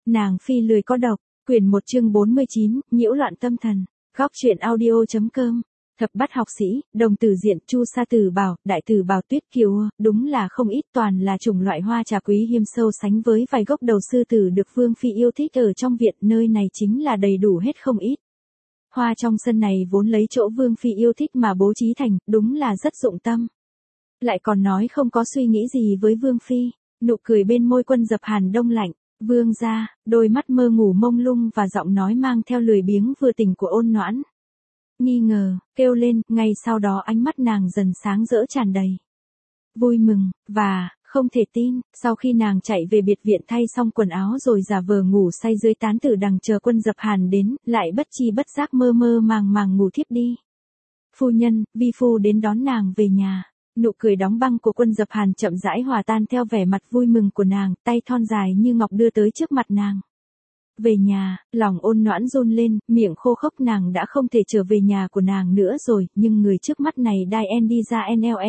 Nàng phi lười có độc, quyển 1 chương 49, nhiễu loạn tâm thần, góc truyện audio.com. Thập bát học sĩ, đồng tử diện, Chu Sa Tử Bảo, Đại Tử Bảo, Tuyết Kiều, đúng là không ít, toàn là chủng loại hoa trà quý hiếm, sâu sánh với vài gốc đầu sư tử được Vương phi yêu thích ở trong viện, nơi này chính là đầy đủ hết không ít. Hoa trong sân này vốn lấy chỗ Vương phi yêu thích mà bố trí thành, đúng là rất dụng tâm. Lại còn nói không có suy nghĩ gì với Vương phi, nụ cười bên môi Quân Dập Hàn đông lạnh. Vương gia, đôi mắt mơ ngủ mông lung và giọng nói mang theo lười biếng vừa tỉnh của Ôn Noãn. Nghi ngờ, kêu lên, ngay sau đó ánh mắt nàng dần sáng rỡ tràn đầy vui mừng, và, không thể tin, sau khi nàng chạy về biệt viện thay xong quần áo rồi giả vờ ngủ say dưới tán tử đằng chờ Quân Dập Hàn đến, lại bất chi bất giác mơ mơ màng màng ngủ thiếp đi. Phu nhân, vi phu đến đón nàng về nhà. Nụ cười đóng băng của Quân Dập Hàn chậm rãi hòa tan theo vẻ mặt vui mừng của nàng, tay thon dài như ngọc đưa tới trước mặt nàng. Về nhà, lòng Ôn Noãn run lên, miệng khô khốc, nàng đã không thể trở về nhà của nàng nữa rồi, nhưng người trước mắt này Dien đi ra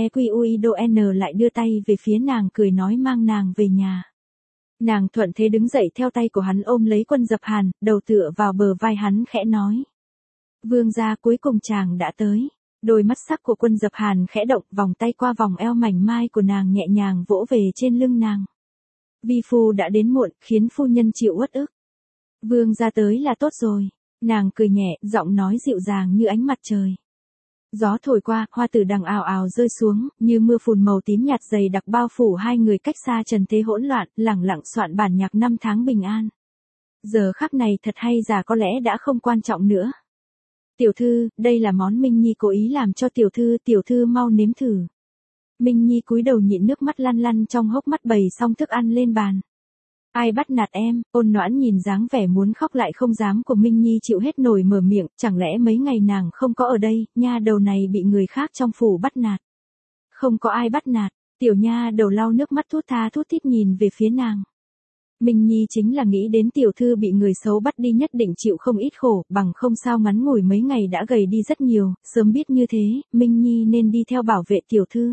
NLEQUIDON lại đưa tay về phía nàng cười nói mang nàng về nhà. Nàng thuận thế đứng dậy theo tay của hắn ôm lấy Quân Dập Hàn, đầu tựa vào bờ vai hắn khẽ nói. Vương gia, cuối cùng chàng đã tới. Đôi mắt sắc của Quân Dập Hàn khẽ động, vòng tay qua vòng eo mảnh mai của nàng nhẹ nhàng vỗ về trên lưng nàng. Vi phu đã đến muộn, khiến phu nhân chịu uất ức. Vương gia tới là tốt rồi. Nàng cười nhẹ, giọng nói dịu dàng như ánh mặt trời. Gió thổi qua, hoa tử đằng ào ào rơi xuống, như mưa phùn màu tím nhạt dày đặc bao phủ hai người cách xa trần thế hỗn loạn, lẳng lặng soạn bản nhạc năm tháng bình an. Giờ khắc này thật hay giả có lẽ đã không quan trọng nữa. Tiểu thư, đây là món Minh Nhi cố ý làm cho tiểu thư mau nếm thử. Minh Nhi cúi đầu nhịn nước mắt lăn lăn trong hốc mắt bày xong thức ăn lên bàn. Ai bắt nạt em? Ôn Noãn nhìn dáng vẻ muốn khóc lại không dám của Minh Nhi chịu hết nổi mở miệng, chẳng lẽ mấy ngày nàng không có ở đây, nha đầu này bị người khác trong phủ bắt nạt. Không có ai bắt nạt, tiểu nha đầu lau nước mắt thút tha thút thít nhìn về phía nàng. Minh Nhi chính là nghĩ đến tiểu thư bị người xấu bắt đi nhất định chịu không ít khổ, bằng không sao ngắn ngủi mấy ngày đã gầy đi rất nhiều, sớm biết như thế, Minh Nhi nên đi theo bảo vệ tiểu thư.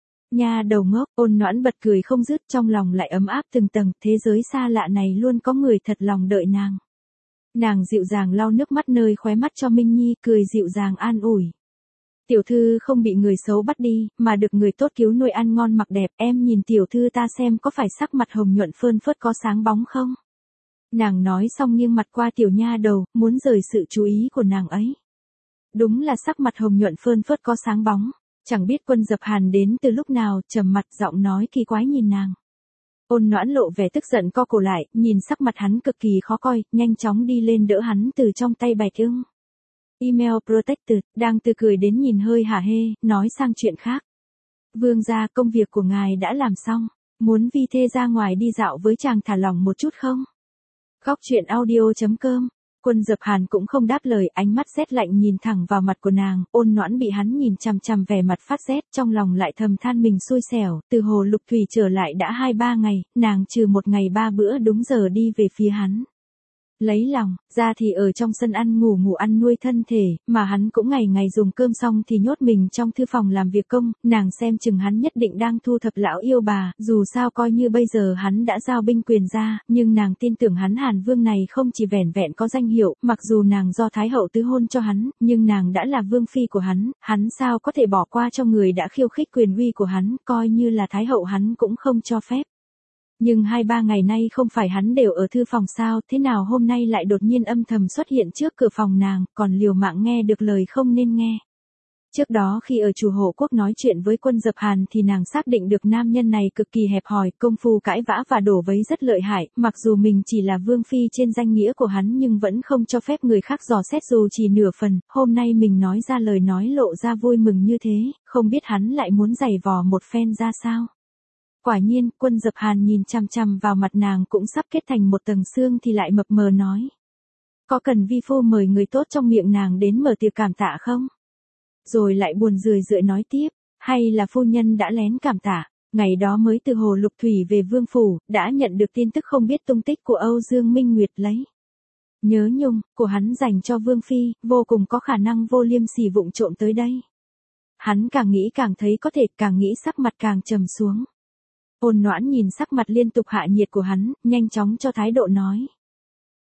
Nha đầu ngốc, Ôn Noãn bật cười không dứt, trong lòng lại ấm áp từng tầng, thế giới xa lạ này luôn có người thật lòng đợi nàng. Nàng dịu dàng lau nước mắt nơi khóe mắt cho Minh Nhi, cười dịu dàng an ủi. Tiểu thư không bị người xấu bắt đi, mà được người tốt cứu nuôi ăn ngon mặc đẹp, em nhìn tiểu thư ta xem có phải sắc mặt hồng nhuận phơn phớt có sáng bóng không? Nàng nói xong nghiêng mặt qua tiểu nha đầu, muốn rời sự chú ý của nàng ấy. Đúng là sắc mặt hồng nhuận phơn phớt có sáng bóng, chẳng biết Quân Dập Hàn đến từ lúc nào, trầm mặt giọng nói kỳ quái nhìn nàng. Ôn Noãn lộ vẻ tức giận co cổ lại, nhìn sắc mặt hắn cực kỳ khó coi, nhanh chóng đi lên đỡ hắn từ trong tay Bạch Ưng. Email Protected, đang từ cười đến nhìn hơi hả hê, nói sang chuyện khác. Vương gia, công việc của ngài đã làm xong, muốn vi thê ra ngoài đi dạo với chàng thả lỏng một chút không? Góc truyện audio.com. Quân Dập Hàn cũng không đáp lời, ánh mắt rét lạnh nhìn thẳng vào mặt của nàng, Ôn Noãn bị hắn nhìn chằm chằm vẻ mặt phát rét, trong lòng lại thầm than mình xui xẻo, từ Hồ Lục Thủy trở lại đã 2-3 ngày, nàng trừ một ngày 3 bữa đúng giờ đi về phía hắn. Lấy lòng, ra thì ở trong sân ăn ngủ ăn nuôi thân thể, mà hắn cũng ngày ngày dùng cơm xong thì nhốt mình trong thư phòng làm việc công, nàng xem chừng hắn nhất định đang thu thập lão yêu bà, dù sao coi như bây giờ hắn đã giao binh quyền ra, nhưng nàng tin tưởng hắn Hàn Vương này không chỉ vẻn vẹn có danh hiệu, mặc dù nàng do Thái hậu tứ hôn cho hắn, nhưng nàng đã là vương phi của hắn sao có thể bỏ qua cho người đã khiêu khích quyền uy của hắn, coi như là Thái hậu hắn cũng không cho phép. Nhưng 2-3 ngày nay không phải hắn đều ở thư phòng sao, thế nào hôm nay lại đột nhiên âm thầm xuất hiện trước cửa phòng nàng, còn liều mạng nghe được lời không nên nghe. Trước đó khi ở Chủ Hộ Quốc nói chuyện với Quân Dập Hàn thì nàng xác định được nam nhân này cực kỳ hẹp hòi, công phu cãi vã và đổ vấy rất lợi hại, mặc dù mình chỉ là vương phi trên danh nghĩa của hắn nhưng vẫn không cho phép người khác dò xét dù chỉ nửa phần, hôm nay mình nói ra lời nói lộ ra vui mừng như thế, không biết hắn lại muốn giày vò một phen ra sao. Quả nhiên, Quân Dập Hàn nhìn chằm chằm vào mặt nàng cũng sắp kết thành một tầng xương thì lại mập mờ nói. Có cần vi phu mời người tốt trong miệng nàng đến mở tiệc cảm tạ không? Rồi lại buồn rười rượi nói tiếp, hay là phu nhân đã lén cảm tạ, ngày đó mới từ Hồ Lục Thủy về Vương Phủ, đã nhận được tin tức không biết tung tích của Âu Dương Minh Nguyệt lấy. Nhớ nhung, của hắn dành cho Vương Phi, vô cùng có khả năng vô liêm sỉ vụng trộm tới đây. Hắn càng nghĩ càng thấy có thể, càng nghĩ sắc mặt càng trầm xuống. Ôn Noãn nhìn sắc mặt liên tục hạ nhiệt của hắn, nhanh chóng cho thái độ nói.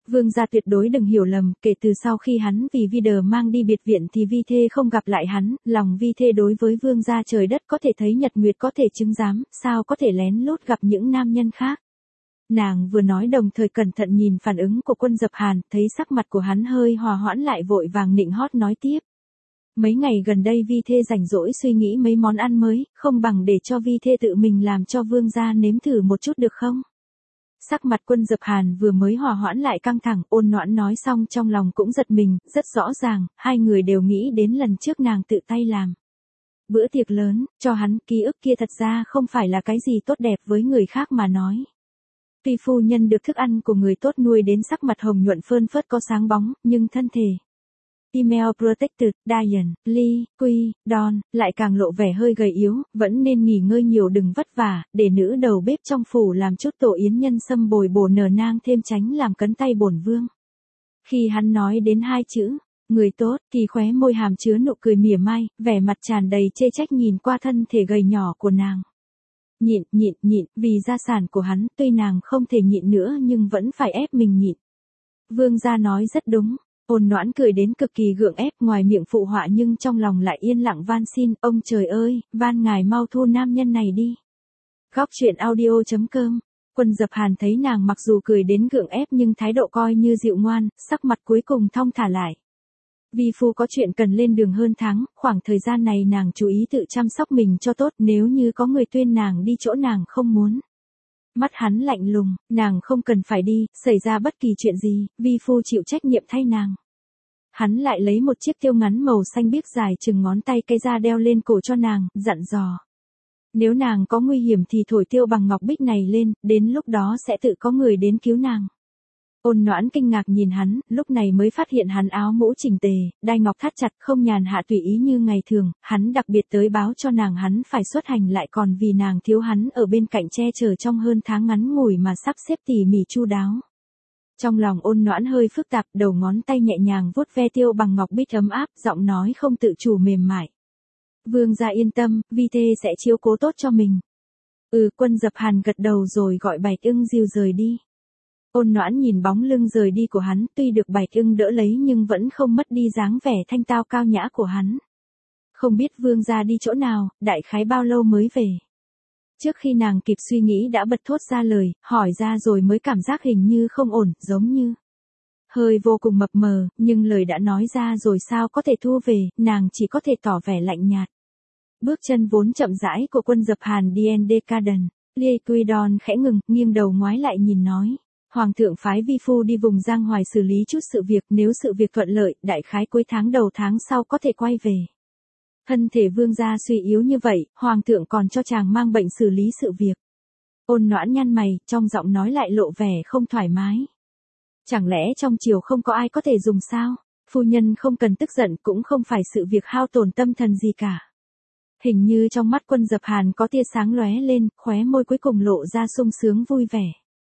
Vương gia tuyệt đối đừng hiểu lầm, kể từ sau khi hắn vì Vi Đờ mang đi biệt viện thì Vi Thê không gặp lại hắn, lòng Vi Thê đối với vương gia trời đất có thể thấy nhật nguyệt có thể chứng giám, sao có thể lén lút gặp những nam nhân khác. Nàng vừa nói đồng thời cẩn thận nhìn phản ứng của Quân Dập Hàn, thấy sắc mặt của hắn hơi hòa hoãn lại vội vàng nịnh hót nói tiếp. Mấy ngày gần đây Vi Thê rảnh rỗi suy nghĩ mấy món ăn mới, không bằng để cho Vi Thê tự mình làm cho vương gia nếm thử một chút được không? Sắc mặt Quân Dập Hàn vừa mới hòa hoãn lại căng thẳng, Ôn Noãn nói xong trong lòng cũng giật mình, rất rõ ràng, hai người đều nghĩ đến lần trước nàng tự tay làm. Bữa tiệc lớn, cho hắn, ký ức kia thật ra không phải là cái gì tốt đẹp với người khác mà nói. Tuy phu nhân được thức ăn của người tốt nuôi đến sắc mặt hồng nhuận phơn phớt có sáng bóng, nhưng thân thể Email Protected, Diane, Lee, Quy, Don, lại càng lộ vẻ hơi gầy yếu, vẫn nên nghỉ ngơi nhiều đừng vất vả, để nữ đầu bếp trong phủ làm chút tổ yến nhân sâm bồi bổ nở nang thêm tránh làm cấn tay bổn vương. Khi hắn nói đến hai chữ, người tốt, thì khóe môi hàm chứa nụ cười mỉa mai, vẻ mặt tràn đầy chê trách nhìn qua thân thể gầy nhỏ của nàng. Nhịn, vì gia sản của hắn, tuy nàng không thể nhịn nữa nhưng vẫn phải ép mình nhịn. Vương gia nói rất đúng. Ôn Noãn cười đến cực kỳ gượng ép, ngoài miệng phụ họa nhưng trong lòng lại yên lặng van xin, ông trời ơi, van ngài mau thu nam nhân này đi. Góc truyện audio.com. Quân Dập Hàn thấy nàng mặc dù cười đến gượng ép nhưng thái độ coi như dịu ngoan, sắc mặt cuối cùng thong thả lại. Vi phu có chuyện cần lên đường hơn tháng, khoảng thời gian này nàng chú ý tự chăm sóc mình cho tốt, nếu như có người tuyên nàng đi chỗ nàng không muốn. Mắt hắn lạnh lùng, nàng không cần phải đi, xảy ra bất kỳ chuyện gì, vi phu chịu trách nhiệm thay nàng. Hắn lại lấy một chiếc tiêu ngắn màu xanh biếc dài chừng ngón tay cây ra đeo lên cổ cho nàng, dặn dò. Nếu nàng có nguy hiểm thì thổi tiêu bằng ngọc bích này lên, đến lúc đó sẽ tự có người đến cứu nàng. Ôn Noãn kinh ngạc nhìn hắn, lúc này mới phát hiện hắn áo mũ chỉnh tề, đai ngọc thắt chặt không nhàn hạ tùy ý như ngày thường, hắn đặc biệt tới báo cho nàng hắn phải xuất hành lại còn vì nàng thiếu hắn ở bên cạnh che chở trong hơn tháng ngắn ngủi mà sắp xếp tỉ mỉ chu đáo. Trong lòng Ôn Noãn hơi phức tạp, đầu ngón tay nhẹ nhàng vuốt ve tiêu bằng ngọc bích ấm áp, giọng nói không tự chủ mềm mại. Vương gia yên tâm, Vi Thê sẽ chiếu cố tốt cho mình. Quân Dập Hàn gật đầu rồi gọi Bạch Ưng dìu rời đi. Ôn Noãn nhìn bóng lưng rời đi của hắn, tuy được Bạch Ưng đỡ lấy nhưng vẫn không mất đi dáng vẻ thanh tao cao nhã của hắn. Không biết vương gia đi chỗ nào, đại khái bao lâu mới về. Trước khi nàng kịp suy nghĩ đã bật thốt ra lời, hỏi ra rồi mới cảm giác hình như không ổn, giống như hơi vô cùng mập mờ, nhưng lời đã nói ra rồi sao có thể thu về, nàng chỉ có thể tỏ vẻ lạnh nhạt. Bước chân vốn chậm rãi của Quân Dập Hàn D&D Garden, Lee Quy Don khẽ ngừng, nghiêng đầu ngoái lại nhìn nói. Hoàng thượng phái vi phu đi vùng Giang Hoài xử lý chút sự việc, nếu sự việc thuận lợi, đại khái cuối tháng đầu tháng sau có thể quay về. Thân thể vương gia suy yếu như vậy, hoàng thượng còn cho chàng mang bệnh xử lý sự việc. Ôn Noãn nhăn mày, trong giọng nói lại lộ vẻ không thoải mái. Chẳng lẽ trong triều không có ai có thể dùng sao? Phu nhân không cần tức giận, cũng không phải sự việc hao tổn tâm thần gì cả. Hình như trong mắt Quân Dập Hàn có tia sáng lóe lên, khóe môi cuối cùng lộ ra sung sướng vui vẻ.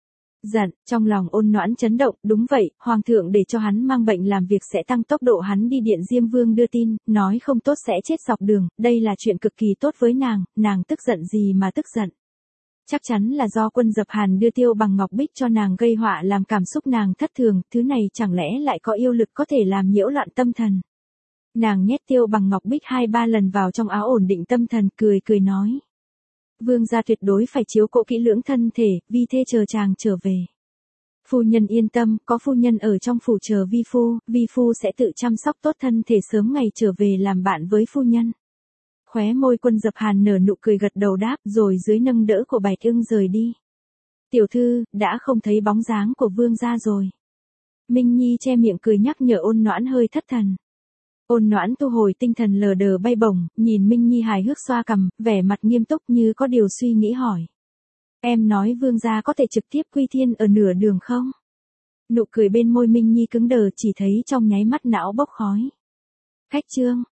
Giận, trong lòng Ôn Noãn chấn động, đúng vậy, hoàng thượng để cho hắn mang bệnh làm việc sẽ tăng tốc độ hắn đi điện Diêm Vương đưa tin, nói không tốt sẽ chết dọc đường, đây là chuyện cực kỳ tốt với nàng tức giận gì mà tức giận. Chắc chắn là do Quân Dập Hàn đưa tiêu bằng ngọc bích cho nàng gây họa làm cảm xúc nàng thất thường, thứ này chẳng lẽ lại có yêu lực có thể làm nhiễu loạn tâm thần. Nàng nhét tiêu bằng ngọc bích 2-3 lần vào trong áo ổn định tâm thần, cười nói. Vương gia tuyệt đối phải chiếu cố kỹ lưỡng thân thể, Vi Thê chờ chàng trở về. Phu nhân yên tâm, có phu nhân ở trong phủ chờ vi phu sẽ tự chăm sóc tốt thân thể sớm ngày trở về làm bạn với phu nhân. Khóe môi Quân Dập Hàn nở nụ cười gật đầu đáp rồi dưới nâng đỡ của Bạch Ưng rời đi. Tiểu thư, đã không thấy bóng dáng của vương gia rồi. Minh Nhi che miệng cười nhắc nhở Ôn Noãn hơi thất thần. Ôn Noãn thu hồi tinh thần lờ đờ bay bổng, nhìn Minh Nhi hài hước xoa cằm, vẻ mặt nghiêm túc như có điều suy nghĩ hỏi. Em nói vương gia có thể trực tiếp quy thiên ở nửa đường không? Nụ cười bên môi Minh Nhi cứng đờ, chỉ thấy trong nháy mắt não bốc khói. Khách trương,